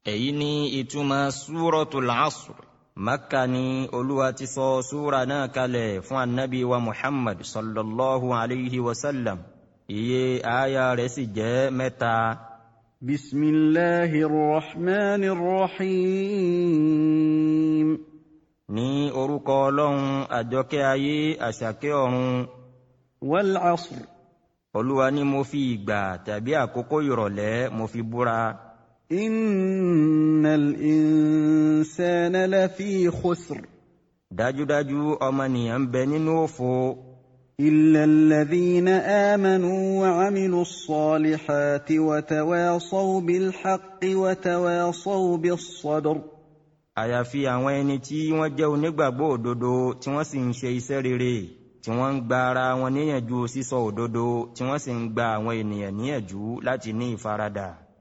èyí ni ìtumọ̀ súratul Asr. Makka ni Olúwa ti sọ súra náà kalẹ̀ fún annabi wa Muhammad sallallahu alayhi wa sallam. Iye aya rẹ̀ sì jẹ́ 3. Bismillahir Rahmanir Rahim. Ní orúkọ Ọlọ́run àjọkẹ́ ayé àṣàkẹ́ ọ̀run. Wal Asr. Olúwa ní mo fi ìgbà tàbí àkókò ìrọ̀lẹ́ mo fi búra. Innal insana lafi khusr. Dájúdájú ọmọnìyàn ń bẹ nínú òfò. Illa alladhina amanu wa 'amilus salihati wa tawasaw bil haqqi wa tawasaw bis sabr. Àyàfi àwọn ẹni tí wọ́n jẹ́ onígbàgbọ́ òdodo tí wọ́n sì ń ṣe iṣẹ́ rere, tí wọ́n ń gba ara wọn níyànjú sísọ òdodo, tí wọ́n sì ń gba àwọn ènìyàn níyànjú láti ní ìfaradà.